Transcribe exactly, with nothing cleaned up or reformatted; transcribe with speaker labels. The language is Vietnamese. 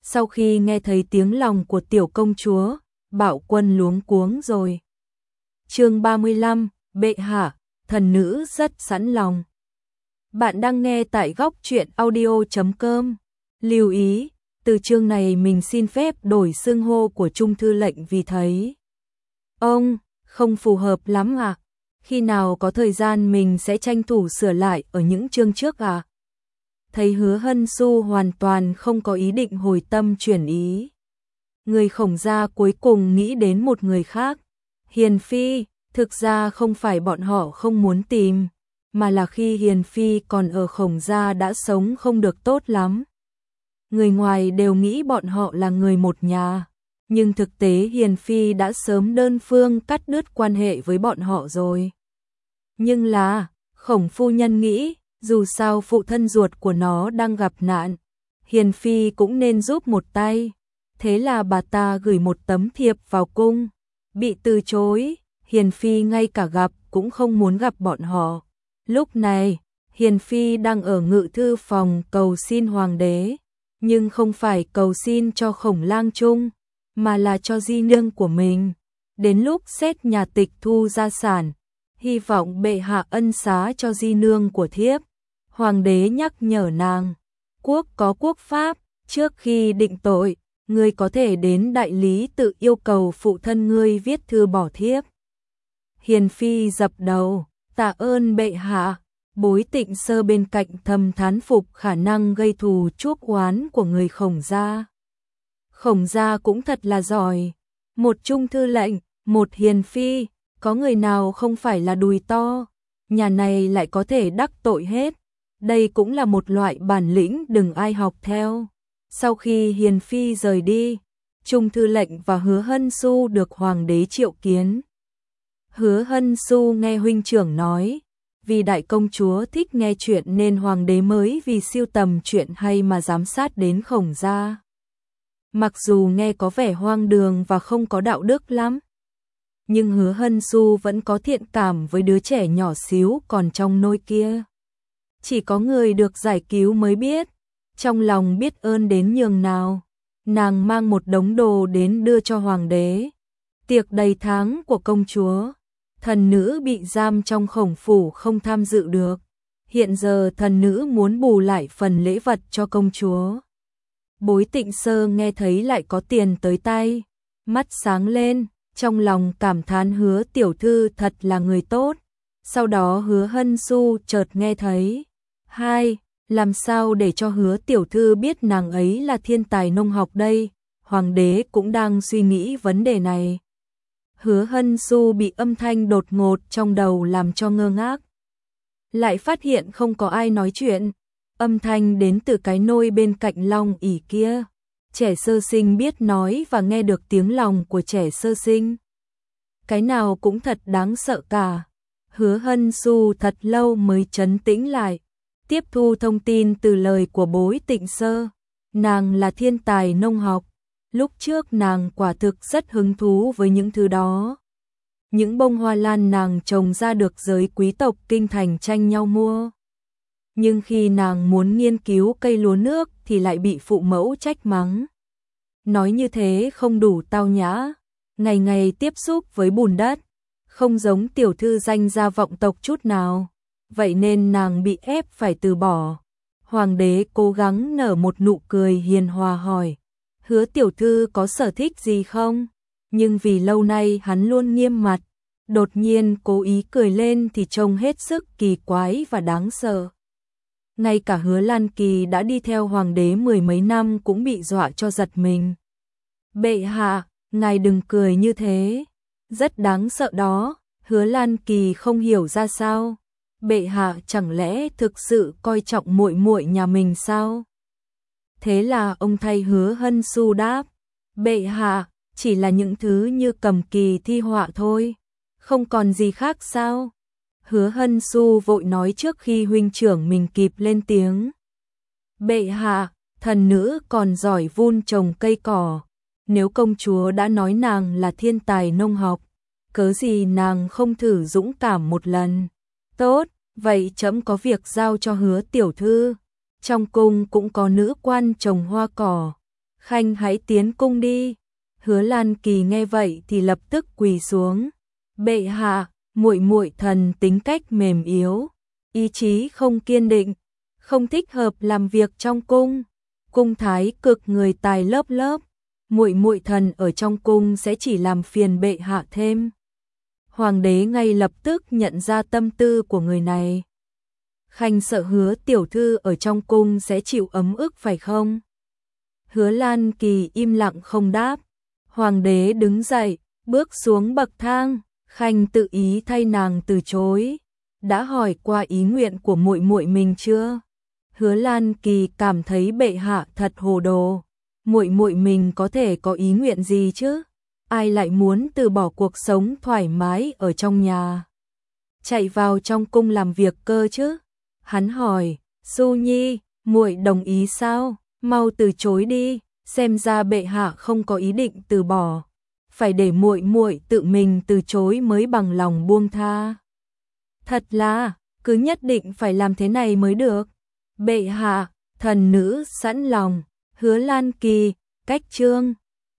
Speaker 1: Sau khi nghe thấy tiếng lòng của tiểu công chúa, Bạo Quân luống cuống rồi. Chương ba mươi lăm, bệ hạ, thần nữ rất sẵn lòng. Bạn đang nghe tại góc truyện audio chấm com. Lưu ý, từ chương này mình xin phép đổi xưng hô của Trung thư lệnh vì thấy ông không phù hợp lắm à? Khi nào có thời gian mình sẽ tranh thủ sửa lại ở những chương trước à? Thấy Hứa Hân Xu hoàn toàn không có ý định hồi tâm chuyển ý. Người Khổng gia cuối cùng nghĩ đến một người khác. Hiền Phi, thực ra không phải bọn họ không muốn tìm, mà là khi Hiền Phi còn ở Khổng gia đã sống không được tốt lắm. Người ngoài đều nghĩ bọn họ là người một nhà, nhưng thực tế Hiền Phi đã sớm đơn phương cắt đứt quan hệ với bọn họ rồi. Nhưng là, Khổng phu nhân nghĩ, dù sao phụ thân ruột của nó đang gặp nạn, Hiền Phi cũng nên giúp một tay. Thế là bà ta gửi một tấm thiệp vào cung, bị từ chối, Hiền Phi ngay cả gặp cũng không muốn gặp bọn họ. Lúc này, Hiền Phi đang ở ngự thư phòng cầu xin hoàng đế, nhưng không phải cầu xin cho Khổng lang trung, mà là cho di nương của mình. Đến lúc xét nhà tịch thu gia sản, hy vọng bệ hạ ân xá cho di nương của thiếp. Hoàng đế nhắc nhở nàng, quốc có quốc pháp, trước khi định tội, ngươi có thể đến đại lý tự yêu cầu phụ thân ngươi viết thư bỏ thiếp. Hiền Phi dập đầu, tạ ơn bệ hạ. Bối Tịnh Sơ bên cạnh thầm thán phục khả năng gây thù chuốc oán của người Khổng gia. Khổng gia cũng thật là giỏi, một trung thư lệnh, một Hiền Phi, có người nào không phải là đùi to, nhà này lại có thể đắc tội hết. Đây cũng là một loại bản lĩnh đừng ai học theo. Sau khi Hiền Phi rời đi, Trung thư lệnh và Hứa Hân Xu được hoàng đế triệu kiến. Hứa Hân Xu nghe huynh trưởng nói, vì đại công chúa thích nghe chuyện nên hoàng đế mới vì siêu tầm chuyện hay mà giám sát đến Khổng gia. Mặc dù nghe có vẻ hoang đường và không có đạo đức lắm, nhưng Hứa Hân Xu vẫn có thiện cảm với đứa trẻ nhỏ xíu còn trong nôi kia. Chỉ có người được giải cứu mới biết, trong lòng biết ơn đến nhường nào. Nàng mang một đống đồ đến đưa cho hoàng đế. Tiệc đầy tháng của công chúa, thần nữ bị giam trong Khổng phủ không tham dự được. Hiện giờ thần nữ muốn bù lại phần lễ vật cho công chúa. Bối Tịnh Sơ nghe thấy lại có tiền tới tay, mắt sáng lên, trong lòng cảm thán Hứa tiểu thư thật là người tốt. Sau đó Hứa Hân Xu chợt nghe thấy, hai, làm sao để cho Hứa tiểu thư biết nàng ấy là thiên tài nông học đây? Hoàng đế cũng đang suy nghĩ vấn đề này. Hứa Hân Xu bị âm thanh đột ngột trong đầu làm cho ngơ ngác. Lại phát hiện không có ai nói chuyện. Âm thanh đến từ cái nôi bên cạnh long ỷ kia. Trẻ sơ sinh biết nói và nghe được tiếng lòng của trẻ sơ sinh. Cái nào cũng thật đáng sợ cả. Hứa Hân Xu thật lâu mới trấn tĩnh lại, tiếp thu thông tin từ lời của Bối Tịnh Sơ. Nàng là thiên tài nông học. Lúc trước nàng quả thực rất hứng thú với những thứ đó. Những bông hoa lan nàng trồng ra được giới quý tộc kinh thành tranh nhau mua. Nhưng khi nàng muốn nghiên cứu cây lúa nước thì lại bị phụ mẫu trách mắng. Nói như thế không đủ tao nhã, ngày ngày tiếp xúc với bùn đất, không giống tiểu thư danh gia vọng tộc chút nào. Vậy nên nàng bị ép phải từ bỏ. Hoàng đế cố gắng nở một nụ cười hiền hòa hỏi, Hứa tiểu thư có sở thích gì không? Nhưng vì lâu nay hắn luôn nghiêm mặt, đột nhiên cố ý cười lên thì trông hết sức kỳ quái và đáng sợ. Ngay cả Hứa Lan Kỳ đã đi theo hoàng đế mười mấy năm cũng bị dọa cho giật mình. Bệ hạ, ngài đừng cười như thế, rất đáng sợ đó. Hứa Lan Kỳ không hiểu ra sao. Bệ hạ chẳng lẽ thực sự coi trọng muội muội nhà mình sao? Thế là ông thay Hứa Hân Xu đáp, bệ hạ, chỉ là những thứ như cầm kỳ thi họa thôi, không còn gì khác sao? Hứa Hân Xu vội nói trước khi huynh trưởng mình kịp lên tiếng. Bệ hạ, thần nữ còn giỏi vun trồng cây cỏ, nếu công chúa đã nói nàng là thiên tài nông học, cớ gì nàng không thử dũng cảm một lần? Tốt, vậy trẫm có việc giao cho Hứa tiểu thư. Trong cung cũng có nữ quan trồng hoa cỏ, Khanh hãy tiến cung đi. Hứa Lan Kỳ nghe vậy thì lập tức quỳ xuống. Bệ hạ, muội muội thần tính cách mềm yếu, ý chí không kiên định, không thích hợp làm việc trong cung. Cung thái cực người tài lớp lớp, muội muội thần ở trong cung sẽ chỉ làm phiền bệ hạ thêm. Hoàng đế ngay lập tức nhận ra tâm tư của người này. Khanh sợ Hứa tiểu thư ở trong cung sẽ chịu ấm ức phải không? Hứa Lan Kỳ im lặng không đáp. Hoàng đế đứng dậy, bước xuống bậc thang. Khanh tự ý thay nàng từ chối. Đã hỏi qua ý nguyện của muội muội mình chưa? Hứa Lan Kỳ cảm thấy bệ hạ thật hồ đồ. Muội muội mình có thể có ý nguyện gì chứ? Ai lại muốn từ bỏ cuộc sống thoải mái ở trong nhà, chạy vào trong cung làm việc cơ chứ? Hắn hỏi, Du Nhi, muội đồng ý sao? Mau từ chối đi, xem ra bệ hạ không có ý định từ bỏ, phải để muội muội tự mình từ chối mới bằng lòng buông tha. Thật là, cứ nhất định phải làm thế này mới được. Bệ hạ, thần nữ sẵn lòng. Hứa Lan Kỳ, cách chương